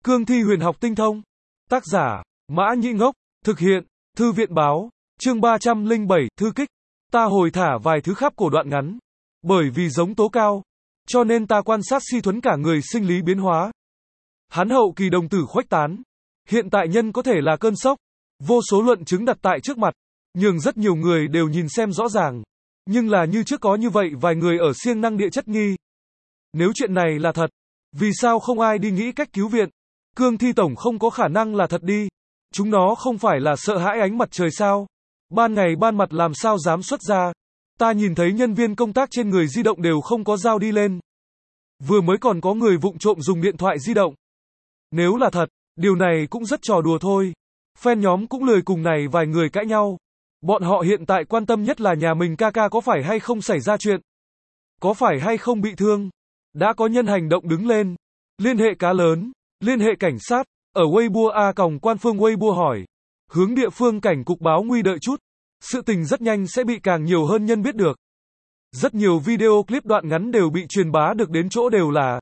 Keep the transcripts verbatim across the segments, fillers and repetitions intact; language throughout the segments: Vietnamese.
Cương thi huyền học tinh thông. Tác giả, Mã Nhĩ Ngốc. Thực hiện, Thư viện báo. Chương ba trăm lẻ bảy, thư kích. Ta hồi thả vài thứ khắp cổ đoạn ngắn. Bởi vì giống tố cao, cho nên ta quan sát Si Thuấn cả người sinh lý biến hóa. Hắn hậu kỳ đồng tử khuếch tán. Hiện tại nhân có thể là cơn sốc. Vô số luận chứng đặt tại trước mặt, nhưng rất nhiều người đều nhìn xem rõ ràng. Nhưng là như trước có như vậy vài người ở siêng năng địa chất nghi. Nếu chuyện này là thật, vì sao không ai đi nghĩ cách cứu viện? Cương thi tổng không có khả năng là thật đi. Chúng nó không phải là sợ hãi ánh mặt trời sao? Ban ngày ban mặt làm sao dám xuất ra? Ta nhìn thấy nhân viên công tác trên người di động đều không có dao đi lên. Vừa mới còn có người vụng trộm dùng điện thoại di động. Nếu là thật, điều này cũng rất trò đùa thôi. Fan nhóm cũng lười cùng này vài người cãi nhau. Bọn họ hiện tại quan tâm nhất là nhà mình ca ca có phải hay không xảy ra chuyện. Có phải hay không bị thương. Đã có nhân hành động đứng lên. Liên hệ cá lớn. Liên hệ cảnh sát. Ở Weibo A còng quan phương Weibo hỏi. Hướng địa phương cảnh cục báo nguy đợi chút. Sự tình rất nhanh sẽ bị càng nhiều hơn nhân biết được. Rất nhiều video clip đoạn ngắn đều bị truyền bá được đến chỗ đều là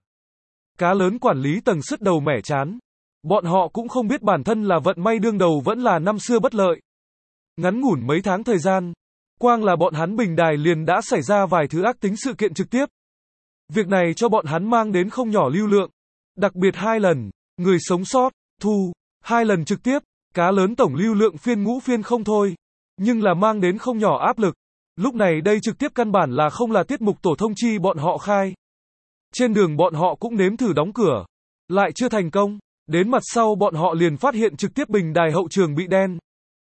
cá lớn quản lý tầng sứt đầu mẻ chán. Bọn họ cũng không biết bản thân là vận may đương đầu vẫn là năm xưa bất lợi. Ngắn ngủn mấy tháng thời gian, quang là bọn hắn bình đài liền đã xảy ra vài thứ ác tính sự kiện trực tiếp. Việc này cho bọn hắn mang đến không nhỏ lưu lượng. Đặc biệt hai lần, người sống sót, thu, hai lần trực tiếp, cá lớn tổng lưu lượng phiên ngũ phiên không thôi. Nhưng là mang đến không nhỏ áp lực. Lúc này đây trực tiếp căn bản là không là tiết mục tổ thông chi bọn họ khai. Trên đường bọn họ cũng nếm thử đóng cửa. Lại chưa thành công. Đến mặt sau bọn họ liền phát hiện trực tiếp bình đài hậu trường bị đen.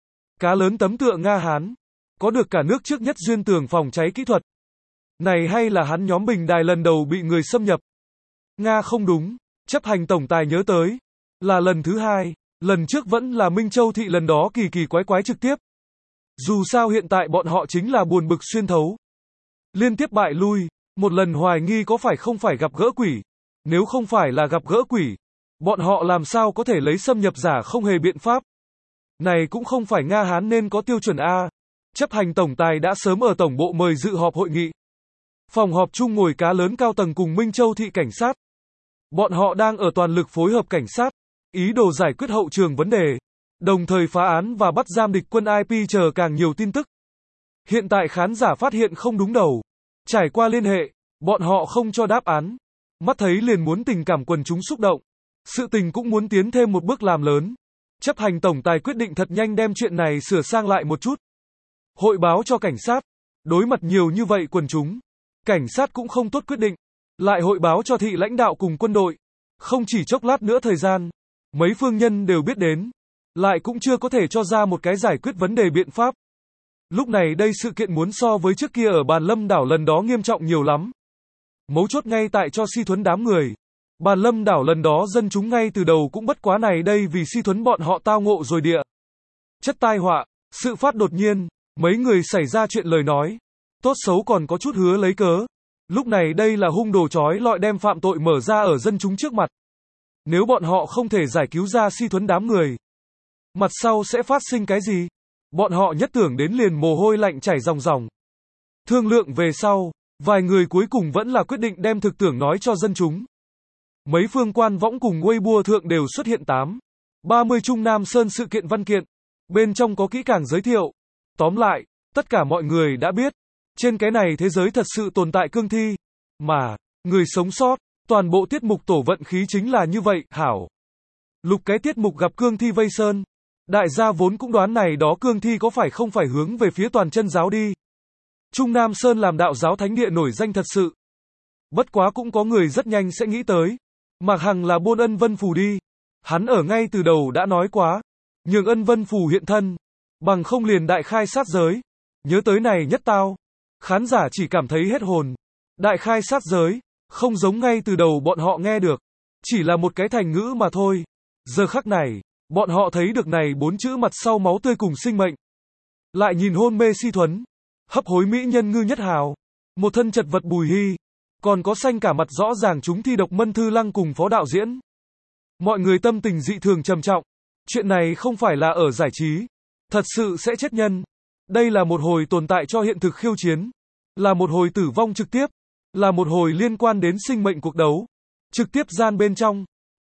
Cá lớn tấm tựa Nga Hán. Có được cả nước trước nhất duyên tường phòng cháy kỹ thuật. Này hay là hắn nhóm bình đài lần đầu bị người xâm nhập. Nga không đúng. Chấp hành tổng tài nhớ tới. Là lần thứ hai. Lần trước vẫn là Minh Châu Thị lần đó kỳ kỳ quái quái trực tiếp. Dù sao hiện tại bọn họ chính là buồn bực xuyên thấu. Liên tiếp bại lui. Một lần hoài nghi có phải không phải gặp gỡ quỷ. Nếu không phải là gặp gỡ quỷ, bọn họ làm sao có thể lấy xâm nhập giả không hề biện pháp. Này cũng không phải Nga Hán nên có tiêu chuẩn A. Chấp hành tổng tài đã sớm ở tổng bộ mời dự họp hội nghị. Phòng họp chung ngồi cá lớn cao tầng cùng Minh Châu Thị cảnh sát. Bọn họ đang ở toàn lực phối hợp cảnh sát, ý đồ giải quyết hậu trường vấn đề, đồng thời phá án và bắt giam địch quân i pê chờ càng nhiều tin tức. Hiện tại khán giả phát hiện không đúng đầu. Trải qua liên hệ, bọn họ không cho đáp án. Mắt thấy liền muốn tình cảm quần chúng xúc động. Sự tình cũng muốn tiến thêm một bước làm lớn. Chấp hành tổng tài quyết định thật nhanh đem chuyện này sửa sang lại một chút. Hội báo cho cảnh sát. Đối mặt nhiều như vậy quần chúng. Cảnh sát cũng không tốt quyết định. Lại hội báo cho thị lãnh đạo cùng quân đội. Không chỉ chốc lát nữa thời gian. Mấy phương nhân đều biết đến. Lại cũng chưa có thể cho ra một cái giải quyết vấn đề biện pháp. Lúc này đây sự kiện muốn so với trước kia ở Bàn Lâm đảo lần đó nghiêm trọng nhiều lắm. Mấu chốt ngay tại cho Si Thuấn đám người. Bàn Lâm đảo lần đó dân chúng ngay từ đầu cũng bất quá này đây vì Si Thuấn bọn họ tao ngộ rồi địa. Chất tai họa, sự phát đột nhiên, mấy người xảy ra chuyện lời nói. Tốt xấu còn có chút hứa lấy cớ. Lúc này đây là hung đồ chói lọi đem phạm tội mở ra ở dân chúng trước mặt. Nếu bọn họ không thể giải cứu ra Si Thuấn đám người, mặt sau sẽ phát sinh cái gì? Bọn họ nhất tưởng đến liền mồ hôi lạnh chảy ròng ròng. Thương lượng về sau, vài người cuối cùng vẫn là quyết định đem thực tưởng nói cho dân chúng. Mấy phương quan võng cùng Weibo thượng đều xuất hiện tám, ba mươi Trung Nam Sơn sự kiện văn kiện. Bên trong có kỹ càng giới thiệu. Tóm lại, tất cả mọi người đã biết. Trên cái này thế giới thật sự tồn tại cương thi. Mà, người sống sót, toàn bộ tiết mục tổ vận khí chính là như vậy, hảo. Lục cái tiết mục gặp cương thi vây sơn. Đại gia vốn cũng đoán này đó cương thi có phải không phải hướng về phía toàn chân giáo đi. Trung Nam Sơn làm đạo giáo thánh địa nổi danh thật sự. Bất quá cũng có người rất nhanh sẽ nghĩ tới. Mạc Hằng là buôn Ân Vân Phù đi. Hắn ở ngay từ đầu đã nói quá. Nhường Ân Vân Phù hiện thân. Bằng không liền đại khai sát giới. Nhớ tới này nhất tao. Khán giả chỉ cảm thấy hết hồn. Đại khai sát giới. Không giống ngay từ đầu bọn họ nghe được. Chỉ là một cái thành ngữ mà thôi. Giờ khắc này. Bọn họ thấy được này bốn chữ mặt sau máu tươi cùng sinh mệnh. Lại nhìn hôn mê Si Thuấn. Hấp hối mỹ nhân Ngư Nhất Hào. Một thân chật vật Bùi Hy. Còn có xanh cả mặt rõ ràng chúng thi độc Mân Thư Lăng cùng phó đạo diễn. Mọi người tâm tình dị thường trầm trọng. Chuyện này không phải là ở giải trí. Thật sự sẽ chết nhân. Đây là một hồi tồn tại cho hiện thực khiêu chiến. Là một hồi tử vong trực tiếp. Là một hồi liên quan đến sinh mệnh cuộc đấu. Trực tiếp gian bên trong.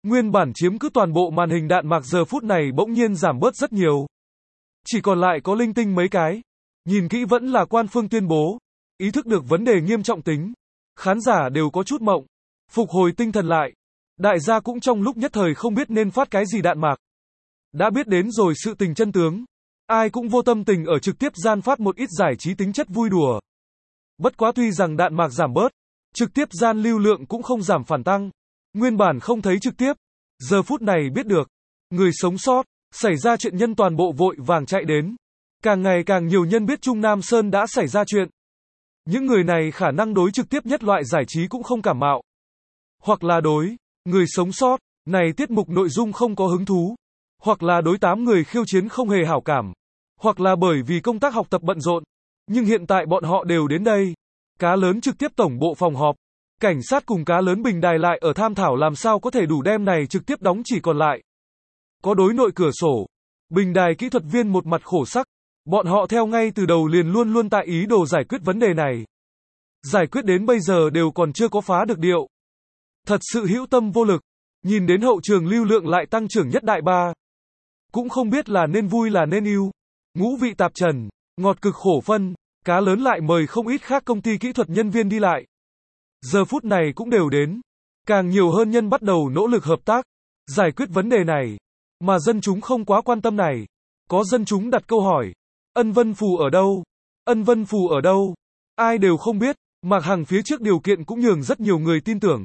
Nguyên bản chiếm cứ toàn bộ màn hình đạn mạc giờ phút này bỗng nhiên giảm bớt rất nhiều. Chỉ còn lại có linh tinh mấy cái. Nhìn kỹ vẫn là quan phương tuyên bố. Ý thức được vấn đề nghiêm trọng tính. Khán giả đều có chút mộng. Phục hồi tinh thần lại. Đại gia cũng trong lúc nhất thời không biết nên phát cái gì đạn mạc. Đã biết đến rồi sự tình chân tướng. Ai cũng vô tâm tình ở trực tiếp gian phát một ít giải trí tính chất vui đùa. Bất quá tuy rằng đạn mạc giảm bớt, trực tiếp gian lưu lượng cũng không giảm phản tăng. Nguyên bản không thấy trực tiếp, giờ phút này biết được. Người sống sót, xảy ra chuyện nhân toàn bộ vội vàng chạy đến. Càng ngày càng nhiều nhân biết Trung Nam Sơn đã xảy ra chuyện. Những người này khả năng đối trực tiếp nhất loại giải trí cũng không cảm mạo. Hoặc là đối người sống sót, này tiết mục nội dung không có hứng thú. Hoặc là đối tám người khiêu chiến không hề hảo cảm. Hoặc là bởi vì công tác học tập bận rộn. Nhưng hiện tại bọn họ đều đến đây. Cá lớn trực tiếp tổng bộ phòng họp. Cảnh sát cùng cá lớn bình đài lại ở tham thảo làm sao có thể đủ đem này trực tiếp đóng chỉ còn lại. Có đối nội cửa sổ. Bình đài kỹ thuật viên một mặt khổ sắc. Bọn họ theo ngay từ đầu liền luôn luôn tại ý đồ giải quyết vấn đề này. Giải quyết đến bây giờ đều còn chưa có phá được điệu. Thật sự hữu tâm vô lực. Nhìn đến hậu trường lưu lượng lại tăng trưởng nhất đại ba. Cũng không biết là nên vui là nên yêu. Ngũ vị tạp trần, ngọt cực khổ phân. Cá lớn lại mời không ít khác công ty kỹ thuật nhân viên đi lại. Giờ phút này cũng đều đến. Càng nhiều hơn nhân bắt đầu nỗ lực hợp tác. Giải quyết vấn đề này. Mà dân chúng không quá quan tâm này. Có dân chúng đặt câu hỏi. Ân Vân Phù ở đâu? Ân Vân Phù ở đâu? Ai đều không biết. Mạc Hằng phía trước điều kiện cũng nhường rất nhiều người tin tưởng.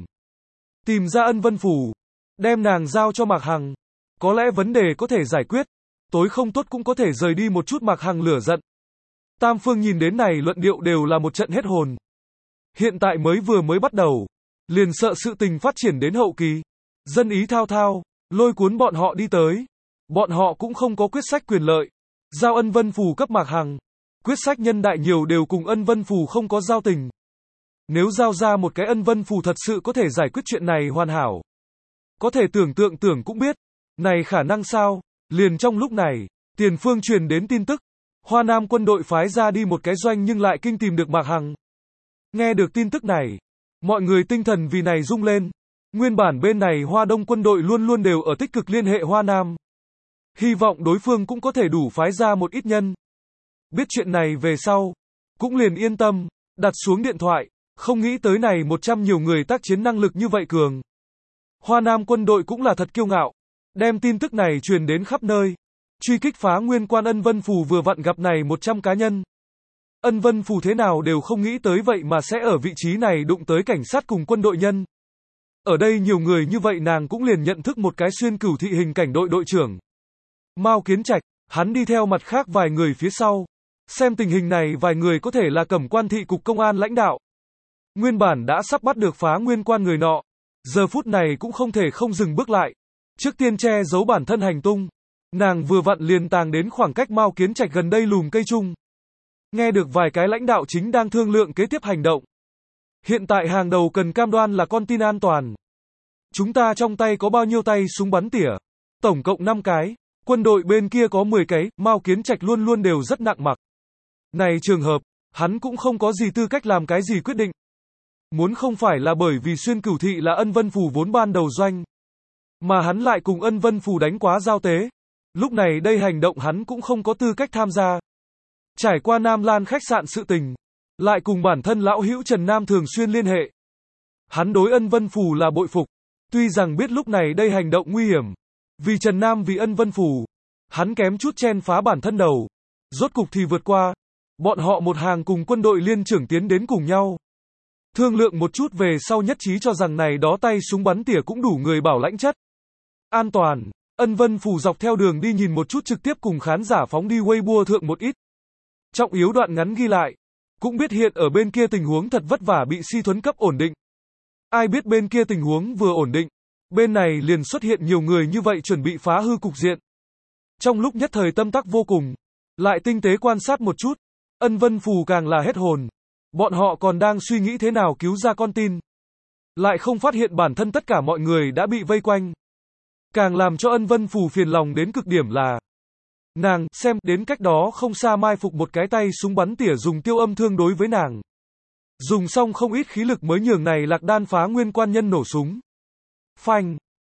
Tìm ra Ân Vân Phù. Đem nàng giao cho Mạc Hằng. Có lẽ vấn đề có thể giải quyết. Tối không tốt cũng có thể rời đi một chút Mạc Hằng lửa giận. Tam phương nhìn đến này luận điệu đều là một trận hết hồn. Hiện tại mới vừa mới bắt đầu. Liền sợ sự tình phát triển đến hậu kỳ. Dân ý thao thao. Lôi cuốn bọn họ đi tới. Bọn họ cũng không có quyết sách quyền lợi. Giao Ân Vân Phù cấp Mạc Hằng. Quyết sách nhân đại nhiều đều cùng Ân Vân Phù không có giao tình. Nếu giao ra một cái Ân Vân Phù thật sự có thể giải quyết chuyện này hoàn hảo. Có thể tưởng tượng tưởng cũng biết. Này khả năng sao? Liền trong lúc này, tiền phương truyền đến tin tức. Hoa Nam quân đội phái ra đi một cái doanh nhưng lại kinh tìm được Mạc Hằng. Nghe được tin tức này, mọi người tinh thần vì này rung lên. Nguyên bản bên này Hoa Đông quân đội luôn luôn đều ở tích cực liên hệ Hoa Nam. Hy vọng đối phương cũng có thể đủ phái ra một ít nhân. Biết chuyện này về sau, cũng liền yên tâm, đặt xuống điện thoại, không nghĩ tới này một trăm nhiều người tác chiến năng lực như vậy cường. Hoa Nam quân đội cũng là thật kiêu ngạo, đem tin tức này truyền đến khắp nơi. Truy kích phá nguyên quan Ân Vân Phù vừa vặn gặp này một trăm cá nhân. Ân Vân Phù thế nào đều không nghĩ tới vậy mà sẽ ở vị trí này đụng tới cảnh sát cùng quân đội nhân. Ở đây nhiều người như vậy nàng cũng liền nhận thức một cái xuyên cửu thị hình cảnh đội đội trưởng. Mao Kiến Trạch, hắn đi theo mặt khác vài người phía sau. Xem tình hình này vài người có thể là Cẩm Quan thị cục công an lãnh đạo. Nguyên bản đã sắp bắt được phá nguyên quan người nọ. Giờ phút này cũng không thể không dừng bước lại. Trước tiên che giấu bản thân hành tung. Nàng vừa vặn liền tàng đến khoảng cách Mao Kiến Trạch gần đây lùm cây chung. Nghe được vài cái lãnh đạo chính đang thương lượng kế tiếp hành động. Hiện tại hàng đầu cần cam đoan là con tin an toàn. Chúng ta trong tay có bao nhiêu tay súng bắn tỉa? Tổng cộng năm cái. Quân đội bên kia có mười cái, Mao Kiến Trạch luôn luôn đều rất nặng mặc. Này trường hợp, hắn cũng không có gì tư cách làm cái gì quyết định. Muốn không phải là bởi vì xuyên cửu thị là Ân Vân Phù vốn ban đầu doanh. Mà hắn lại cùng Ân Vân Phù đánh quá giao tế. Lúc này đây hành động hắn cũng không có tư cách tham gia. Trải qua Nam Lan khách sạn sự tình. Lại cùng bản thân lão hữu Trần Nam thường xuyên liên hệ. Hắn đối Ân Vân Phù là bội phục. Tuy rằng biết lúc này đây hành động nguy hiểm. Vì Trần Nam vì Ân Vân Phù. Hắn kém chút chen phá bản thân đầu. Rốt cục thì vượt qua. Bọn họ một hàng cùng quân đội liên trưởng tiến đến cùng nhau. Thương lượng một chút về sau nhất trí cho rằng này đó tay súng bắn tỉa cũng đủ người bảo lãnh chất. An toàn. Ân Vân Phù dọc theo đường đi nhìn một chút trực tiếp cùng khán giả phóng đi Weibo thượng một ít. Trọng yếu đoạn ngắn ghi lại. Cũng biết hiện ở bên kia tình huống thật vất vả bị Si Thuấn cấp ổn định. Ai biết bên kia tình huống vừa ổn định. Bên này liền xuất hiện nhiều người như vậy chuẩn bị phá hư cục diện. Trong lúc nhất thời tâm tắc vô cùng. Lại tinh tế quan sát một chút. Ân Vân Phù càng là hết hồn. Bọn họ còn đang suy nghĩ thế nào cứu ra con tin. Lại không phát hiện bản thân tất cả mọi người đã bị vây quanh. Càng làm cho Ân Vân Phù phiền lòng đến cực điểm là nàng xem đến cách đó không xa mai phục một cái tay súng bắn tỉa dùng tiêu âm thương đối với nàng. Dùng xong không ít khí lực mới nhường này lạc đan phá nguyên quan nhân nổ súng. Phanh,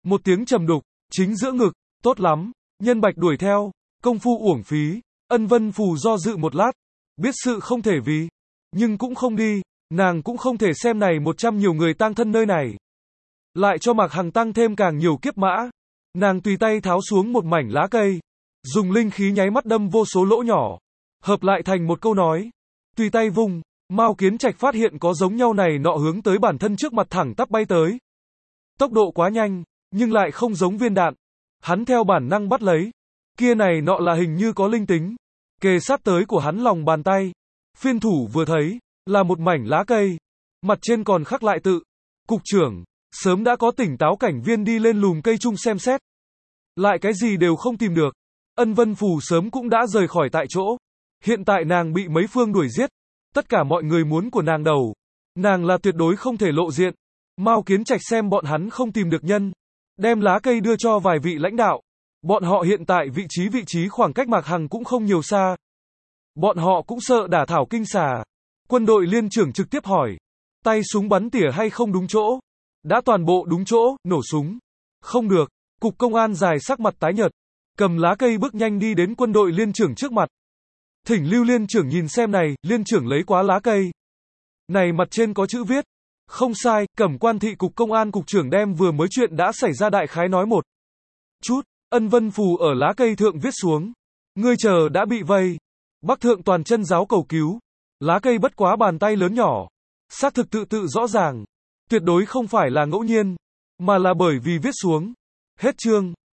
Một tiếng trầm đục, chính giữa ngực, tốt lắm, Nhân Bạch đuổi theo, công phu uổng phí, Ân Vân Phù do dự một lát, biết sự không thể vì, nhưng cũng không đi, nàng cũng không thể xem này một trăm nhiều người tang thân nơi này. Lại cho Mạc Hằng tăng thêm càng nhiều kiếp mã, nàng tùy tay tháo xuống một mảnh lá cây, dùng linh khí nháy mắt đâm vô số lỗ nhỏ, hợp lại thành một câu nói, tùy tay vung, Mao Kiến Trạch phát hiện có giống nhau này nọ hướng tới bản thân trước mặt thẳng tắp bay tới. Tốc độ quá nhanh, nhưng lại không giống viên đạn. Hắn theo bản năng bắt lấy. Kia này nọ là hình như có linh tính. Kề sát tới của hắn lòng bàn tay. Phiên thủ vừa thấy, là một mảnh lá cây. Mặt trên còn khắc lại tự. Cục trưởng, sớm đã có tỉnh táo cảnh viên đi lên lùm cây chung xem xét. Lại cái gì đều không tìm được. Ân Vân Phù sớm cũng đã rời khỏi tại chỗ. Hiện tại nàng bị mấy phương đuổi giết. Tất cả mọi người muốn của nàng đầu. Nàng là tuyệt đối không thể lộ diện. Mao Kiến Trạch xem bọn hắn không tìm được nhân. Đem lá cây đưa cho vài vị lãnh đạo. Bọn họ hiện tại vị trí vị trí khoảng cách Mạc Hằng cũng không nhiều xa. Bọn họ cũng sợ đả thảo kinh xà. Quân đội liên trưởng trực tiếp hỏi. Tay súng bắn tỉa hay không đúng chỗ? Đã toàn bộ đúng chỗ, nổ súng. Không được. Cục công an dài sắc mặt tái nhợt. Cầm lá cây bước nhanh đi đến quân đội liên trưởng trước mặt. Thỉnh Lưu liên trưởng nhìn xem này, liên trưởng lấy quá lá cây. Này mặt trên có chữ viết. Không sai, Cẩm Quan thị cục công an cục trưởng đem vừa mới chuyện đã xảy ra đại khái nói một chút. Ân Vân Phù ở lá cây thượng viết xuống. Ngươi chờ đã bị vây. Bắc thượng toàn chân giáo cầu cứu. Lá cây bất quá bàn tay lớn nhỏ. Xác thực tự tự rõ ràng. Tuyệt đối không phải là ngẫu nhiên. Mà là bởi vì viết xuống. Hết chương.